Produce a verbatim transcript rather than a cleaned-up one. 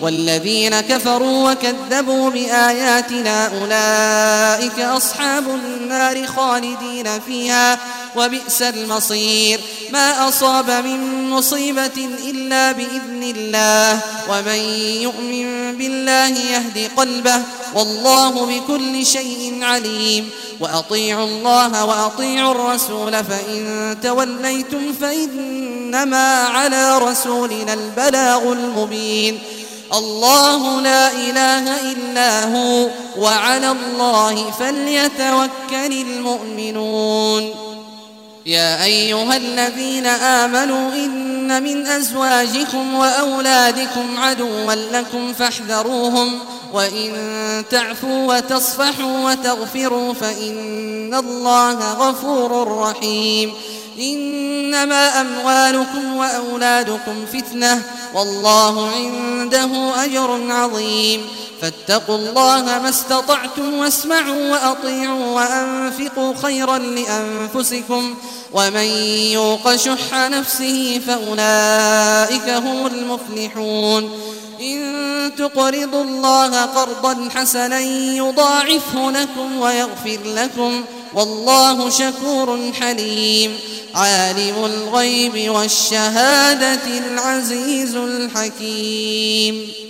والذين كفروا وكذبوا بآياتنا أولئك أصحاب النار خالدين فيها وبئس المصير ما أصاب من مصيبة إلا بإذن الله ومن يؤمن بالله يهد قلبه والله بكل شيء عليم وأطيعوا الله وأطيعوا الرسول فإن توليتم فإنما على رسولنا البلاغ المبين الله لا إله إلا هو وعلى الله فليتوكل المؤمنون يا أيها الذين آمنوا إن من أزواجكم وأولادكم عدوا لكم فاحذروهم وإن تعفوا وتصفحوا وتغفروا فإن الله غفور رحيم إنما أموالكم وأولادكم فتنة والله عنده أجر عظيم فاتقوا الله ما استطعتم واسمعوا وأطيعوا وأنفقوا خيرا لأنفسكم ومن يوق شح نفسه فأولئك هم المفلحون إن تقرضوا الله قرضا حسنا يضاعفه لكم ويغفر لكم والله شكور حليم عالم الغيب والشهادة العزيز الحكيم.